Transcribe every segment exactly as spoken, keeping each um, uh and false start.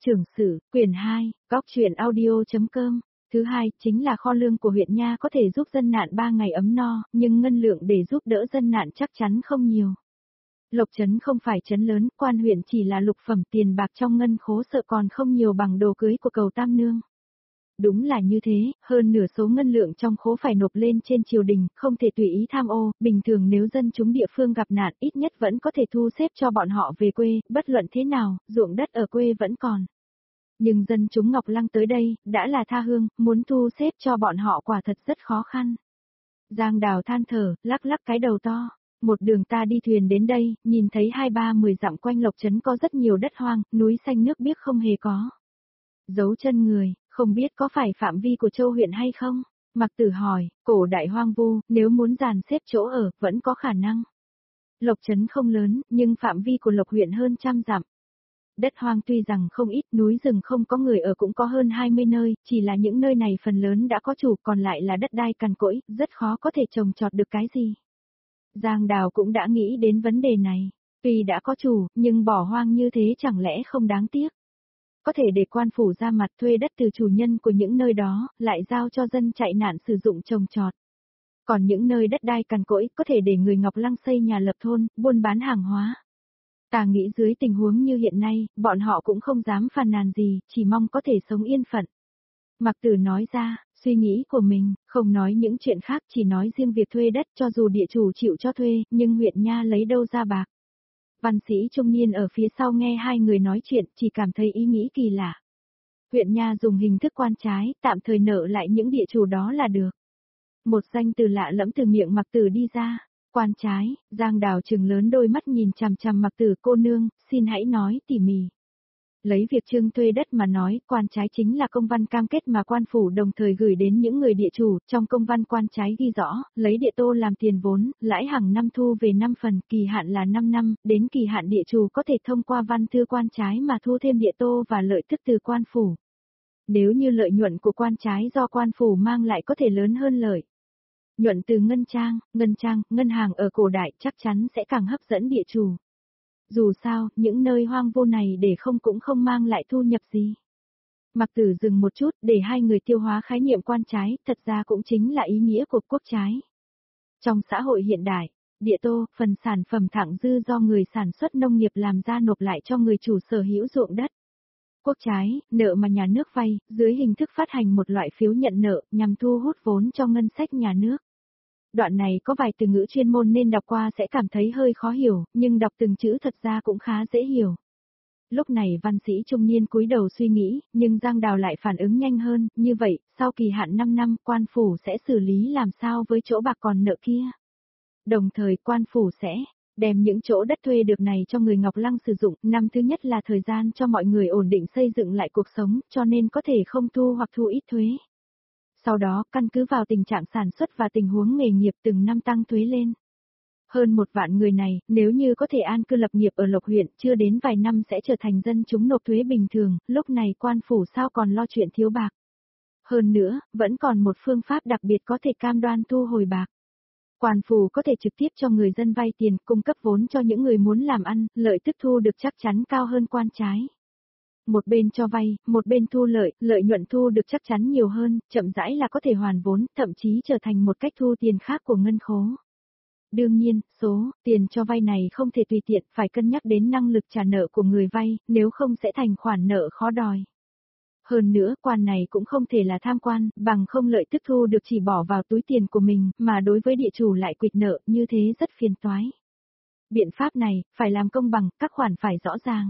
Trưởng sử, quyển hai, góc truyện audio.com. Thứ hai, chính là kho lương của huyện Nha có thể giúp dân nạn ba ngày ấm no, nhưng ngân lượng để giúp đỡ dân nạn chắc chắn không nhiều. Lộc trấn không phải trấn lớn, quan huyện chỉ là lục phẩm, tiền bạc trong ngân khố sợ còn không nhiều bằng đồ cưới của cầu Tam Nương. Đúng là như thế, hơn nửa số ngân lượng trong khố phải nộp lên trên triều đình, không thể tùy ý tham ô, bình thường nếu dân chúng địa phương gặp nạn ít nhất vẫn có thể thu xếp cho bọn họ về quê, bất luận thế nào, ruộng đất ở quê vẫn còn. Nhưng dân chúng Ngọc Lăng tới đây, đã là tha hương, muốn thu xếp cho bọn họ quả thật rất khó khăn. Giang Đào than thở, lắc lắc cái đầu to. Một đường ta đi thuyền đến đây, nhìn thấy hai ba mười dặm quanh Lộc trấn có rất nhiều đất hoang, núi xanh nước biếc không hề có. Dấu chân người, không biết có phải phạm vi của châu huyện hay không? Mặc Tử hỏi, cổ đại hoang vu, nếu muốn dàn xếp chỗ ở, vẫn có khả năng. Lộc trấn không lớn, nhưng phạm vi của Lộc huyện hơn trăm dặm. Đất hoang tuy rằng không ít, núi rừng không có người ở cũng có hơn hai mươi nơi, chỉ là những nơi này phần lớn đã có chủ, còn lại là đất đai cằn cỗi, rất khó có thể trồng trọt được cái gì. Giang Đào cũng đã nghĩ đến vấn đề này, tuy đã có chủ, nhưng bỏ hoang như thế chẳng lẽ không đáng tiếc. Có thể để quan phủ ra mặt thuê đất từ chủ nhân của những nơi đó, lại giao cho dân chạy nạn sử dụng trồng trọt. Còn những nơi đất đai cằn cỗi, có thể để người Ngọc Lăng xây nhà lập thôn, buôn bán hàng hóa. Ta nghĩ dưới tình huống như hiện nay, bọn họ cũng không dám phàn nàn gì, chỉ mong có thể sống yên phận. Mặc Tử nói ra, suy nghĩ của mình, không nói những chuyện khác, chỉ nói riêng việc thuê đất, cho dù địa chủ chịu cho thuê, nhưng huyện Nha lấy đâu ra bạc. Văn sĩ trung niên ở phía sau nghe hai người nói chuyện, chỉ cảm thấy ý nghĩ kỳ lạ. Huyện Nha dùng hình thức quan trái, tạm thời nợ lại những địa chủ đó là được. Một danh từ lạ lẫm từ miệng Mặc Tử đi ra. Quan trái, Giang Đào trừng lớn đôi mắt nhìn chằm chằm Mặc Tử, cô nương, xin hãy nói tỉ mỉ. Lấy việc trưng thuê đất mà nói, quan trái chính là công văn cam kết mà quan phủ đồng thời gửi đến những người địa chủ, trong công văn quan trái ghi rõ, lấy địa tô làm tiền vốn, lãi hàng năm thu về năm phần, kỳ hạn là năm năm, đến kỳ hạn địa chủ có thể thông qua văn thư quan trái mà thu thêm địa tô và lợi tức từ quan phủ. Nếu như lợi nhuận của quan trái do quan phủ mang lại có thể lớn hơn lợi nhuận từ ngân trang, ngân trang, ngân hàng ở cổ đại chắc chắn sẽ càng hấp dẫn địa chủ. Dù sao, những nơi hoang vô này để không cũng không mang lại thu nhập gì. Mặc Tử dừng một chút để hai người tiêu hóa khái niệm quan trái, thật ra cũng chính là ý nghĩa của quốc trái. Trong xã hội hiện đại, địa tô, phần sản phẩm thặng dư do người sản xuất nông nghiệp làm ra nộp lại cho người chủ sở hữu ruộng đất. Quốc trái, nợ mà nhà nước vay, dưới hình thức phát hành một loại phiếu nhận nợ, nhằm thu hút vốn cho ngân sách nhà nước. Đoạn này có vài từ ngữ chuyên môn nên đọc qua sẽ cảm thấy hơi khó hiểu, nhưng đọc từng chữ thật ra cũng khá dễ hiểu. Lúc này văn sĩ trung niên cúi đầu suy nghĩ, nhưng Giang Đào lại phản ứng nhanh hơn, như vậy, sau kỳ hạn năm năm, quan phủ sẽ xử lý làm sao với chỗ bạc còn nợ kia. Đồng thời quan phủ sẽ đem những chỗ đất thuê được này cho người Ngọc Lăng sử dụng, năm thứ nhất là thời gian cho mọi người ổn định xây dựng lại cuộc sống, cho nên có thể không thu hoặc thu ít thuế. Sau đó, căn cứ vào tình trạng sản xuất và tình huống nghề nghiệp từng năm tăng thuế lên. Hơn một vạn người này, nếu như có thể an cư lập nghiệp ở Lộc huyện, chưa đến vài năm sẽ trở thành dân chúng nộp thuế bình thường, lúc này quan phủ sao còn lo chuyện thiếu bạc. Hơn nữa, vẫn còn một phương pháp đặc biệt có thể cam đoan thu hồi bạc. Quan phủ có thể trực tiếp cho người dân vay tiền, cung cấp vốn cho những người muốn làm ăn, lợi tức thu được chắc chắn cao hơn quan trái. Một bên cho vay, một bên thu lợi, lợi nhuận thu được chắc chắn nhiều hơn, chậm rãi là có thể hoàn vốn, thậm chí trở thành một cách thu tiền khác của ngân khố. Đương nhiên, số tiền cho vay này không thể tùy tiện, phải cân nhắc đến năng lực trả nợ của người vay, nếu không sẽ thành khoản nợ khó đòi. Hơn nữa, quan này cũng không thể là tham quan, bằng không lợi tức thu được chỉ bỏ vào túi tiền của mình, mà đối với địa chủ lại quỵt nợ, như thế rất phiền toái. Biện pháp này, phải làm công bằng, các khoản phải rõ ràng.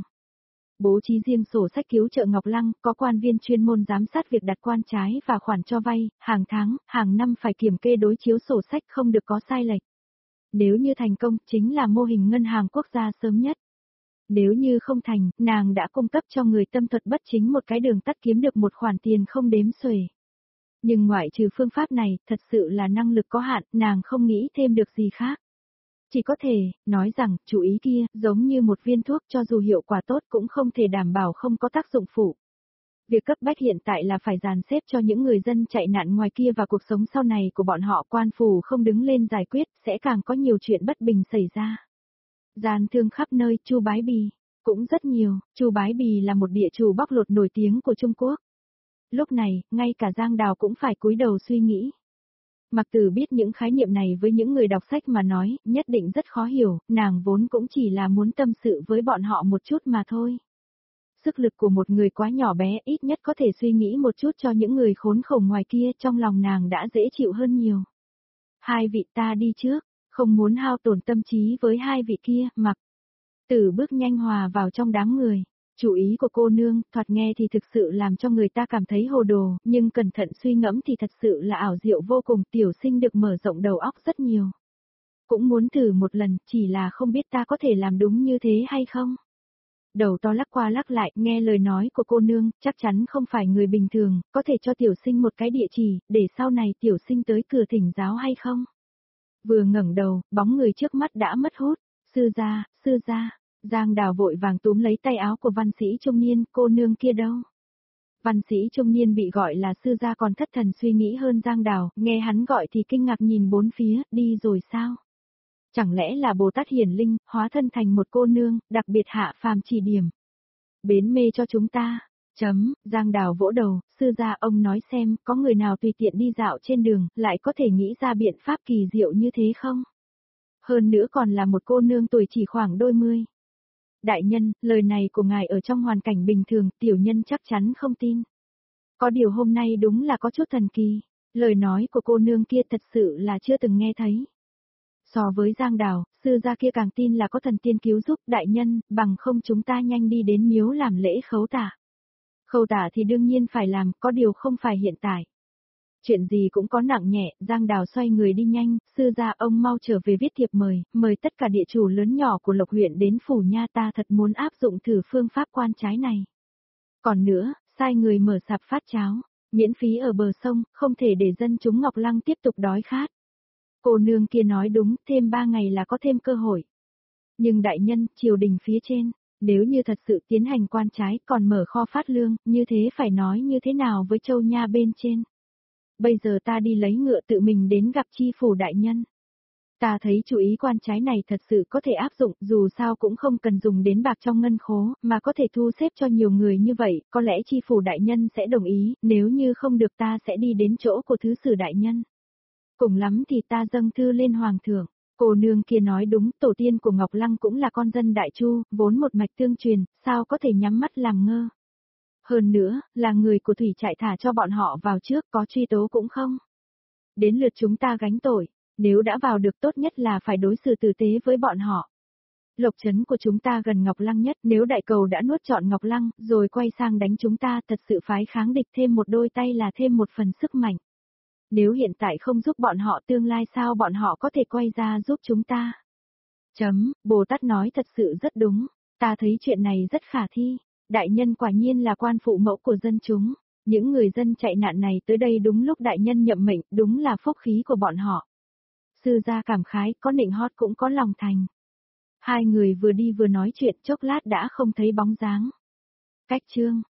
Bố trí riêng sổ sách cứu trợ Ngọc Lăng, có quan viên chuyên môn giám sát việc đặt quan trái và khoản cho vay, hàng tháng, hàng năm phải kiểm kê đối chiếu sổ sách không được có sai lệch. Nếu như thành công, chính là mô hình ngân hàng quốc gia sớm nhất. Nếu như không thành, nàng đã cung cấp cho người tâm thuật bất chính một cái đường tắt kiếm được một khoản tiền không đếm xuể. Nhưng ngoại trừ phương pháp này, thật sự là năng lực có hạn, nàng không nghĩ thêm được gì khác. Chỉ có thể, nói rằng, chủ ý kia, giống như một viên thuốc cho dù hiệu quả tốt cũng không thể đảm bảo không có tác dụng phụ. Việc cấp bách hiện tại là phải dàn xếp cho những người dân chạy nạn ngoài kia và cuộc sống sau này của bọn họ, quan phủ không đứng lên giải quyết, sẽ càng có nhiều chuyện bất bình xảy ra. Gian thương khắp nơi, Chu Bái Bì. Cũng rất nhiều, Chu Bái Bì là một địa chủ bóc lột nổi tiếng của Trung Quốc. Lúc này, ngay cả Giang Đào cũng phải cúi đầu suy nghĩ. Mặc Tử biết những khái niệm này với những người đọc sách mà nói, nhất định rất khó hiểu, nàng vốn cũng chỉ là muốn tâm sự với bọn họ một chút mà thôi. Sức lực của một người quá nhỏ bé ít nhất có thể suy nghĩ một chút cho những người khốn khổ ngoài kia, trong lòng nàng đã dễ chịu hơn nhiều. Hai vị ta đi trước, không muốn hao tổn tâm trí với hai vị kia, Mặc Tử bước nhanh hòa vào trong đám người. Chủ ý của cô nương, thoạt nghe thì thực sự làm cho người ta cảm thấy hồ đồ, nhưng cẩn thận suy ngẫm thì thật sự là ảo diệu vô cùng, tiểu sinh được mở rộng đầu óc rất nhiều. Cũng muốn thử một lần, chỉ là không biết ta có thể làm đúng như thế hay không. Đầu to lắc qua lắc lại, nghe lời nói của cô nương, chắc chắn không phải người bình thường, có thể cho tiểu sinh một cái địa chỉ, để sau này tiểu sinh tới cửa thỉnh giáo hay không? Vừa ngẩng đầu, bóng người trước mắt đã mất hút, sư gia, sư gia. Giang Đào vội vàng túm lấy tay áo của văn sĩ trung niên, cô nương kia đâu? Văn sĩ trung niên bị gọi là sư gia còn thất thần suy nghĩ hơn Giang Đào, nghe hắn gọi thì kinh ngạc nhìn bốn phía, đi rồi sao? Chẳng lẽ là Bồ Tát Hiển Linh, hóa thân thành một cô nương, đặc biệt hạ phàm chỉ điểm. Bến mê cho chúng ta. Chấm, Giang Đào vỗ đầu, sư gia ông nói xem, có người nào tùy tiện đi dạo trên đường, lại có thể nghĩ ra biện pháp kỳ diệu như thế không? Hơn nữa còn là một cô nương tuổi chỉ khoảng đôi mươi. Đại nhân, lời này của ngài ở trong hoàn cảnh bình thường, tiểu nhân chắc chắn không tin. Có điều hôm nay đúng là có chút thần kỳ, lời nói của cô nương kia thật sự là chưa từng nghe thấy. So với Giang Đào, sư gia kia càng tin là có thần tiên cứu giúp đại nhân, bằng không chúng ta nhanh đi đến miếu làm lễ khấu tả. Khấu tả thì đương nhiên phải làm, có điều không phải hiện tại. Chuyện gì cũng có nặng nhẹ, Giang Đào xoay người đi nhanh, sư gia ông mau trở về viết thiệp mời, mời tất cả địa chủ lớn nhỏ của Lộc huyện đến phủ nha, ta thật muốn áp dụng thử phương pháp quan trái này. Còn nữa, sai người mở sạp phát cháo, miễn phí ở bờ sông, không thể để dân chúng Ngọc Lăng tiếp tục đói khát. Cô nương kia nói đúng, thêm ba ngày là có thêm cơ hội. Nhưng đại nhân, triều đình phía trên, nếu như thật sự tiến hành quan trái còn mở kho phát lương, như thế phải nói như thế nào với châu nha bên trên? Bây giờ ta đi lấy ngựa tự mình đến gặp chi phủ đại nhân. Ta thấy chủ ý quan trái này thật sự có thể áp dụng, dù sao cũng không cần dùng đến bạc trong ngân khố, mà có thể thu xếp cho nhiều người như vậy, có lẽ chi phủ đại nhân sẽ đồng ý, nếu như không được ta sẽ đi đến chỗ của thứ sử đại nhân. Cùng lắm thì ta dâng thư lên hoàng thượng. Cô nương kia nói đúng, tổ tiên của Ngọc Lăng cũng là con dân Đại Chu, vốn một mạch tương truyền, sao có thể nhắm mắt làm ngơ. Hơn nữa, là người của thủy trại thả cho bọn họ vào trước, có truy tố cũng không. Đến lượt chúng ta gánh tội, nếu đã vào được tốt nhất là phải đối xử tử tế với bọn họ. Lộc trấn của chúng ta gần Ngọc Lăng nhất, nếu đại cầu đã nuốt trọn Ngọc Lăng, rồi quay sang đánh chúng ta, thật sự phái kháng địch thêm một đôi tay là thêm một phần sức mạnh. Nếu hiện tại không giúp bọn họ, tương lai sao bọn họ có thể quay ra giúp chúng ta? Chấm, Bồ Tát nói thật sự rất đúng, ta thấy chuyện này rất khả thi. Đại nhân quả nhiên là quan phụ mẫu của dân chúng, những người dân chạy nạn này tới đây đúng lúc đại nhân nhậm mệnh, đúng là phúc khí của bọn họ. Sư gia cảm khái, có nịnh hót cũng có lòng thành. Hai người vừa đi vừa nói chuyện, chốc lát đã không thấy bóng dáng. Cách chương